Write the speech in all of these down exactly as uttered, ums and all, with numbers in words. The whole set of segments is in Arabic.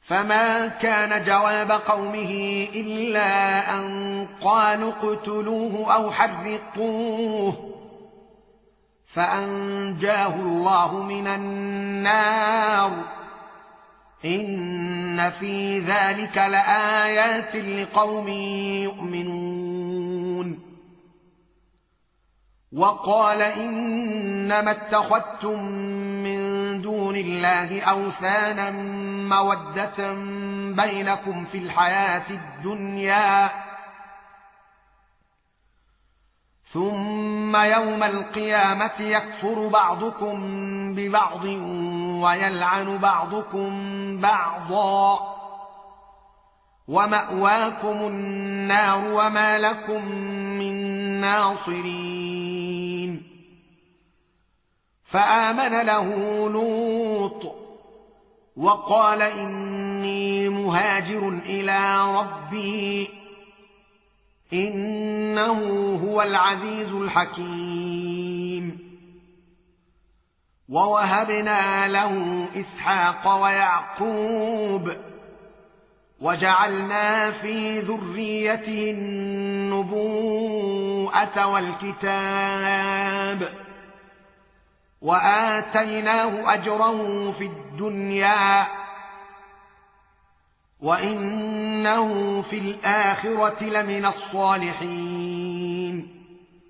فما كان جواب قومه إلا أن قالوا اقتلوه أو حرقوه فأنجاه الله من النار إن في ذلك لآيات لقوم يؤمنون. وقال إنما اتخذتم من دون الله أوثانا مودة بينكم في الحياة الدنيا ثم يوم القيامة يكفر بعضكم ببعض ويلعن بعضكم بعضا ومأواكم النار وما لكم من ناصرين. فآمن له لوط وقال إني مهاجر إلى ربي إنه هو العزيز الحكيم. ووهبنا له إسحاق ويعقوب وجعلنا في ذريته النبوءة والكتاب وآتيناه أجره في الدنيا وإنه في الآخرة لمن الصالحين.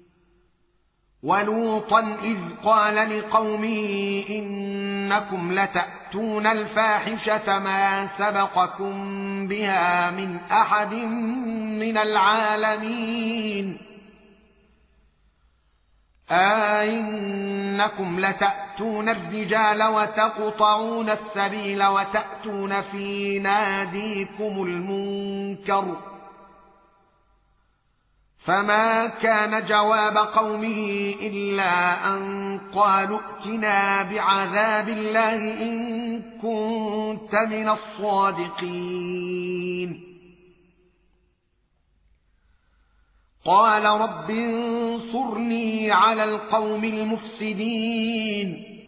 ولوطا إذ قال لقومه إنكم لتأتون الفاحشة ما سبقكم بها من أحد من العالمين أئنكم لتأتون الرجال وتقطعون السبيل وتأتون في ناديكم المنكر. فما كان جواب قومه إلا أن قالوا ائتنا بعذاب الله إن كنت من الصادقين. قال رب انصرني على القوم المفسدين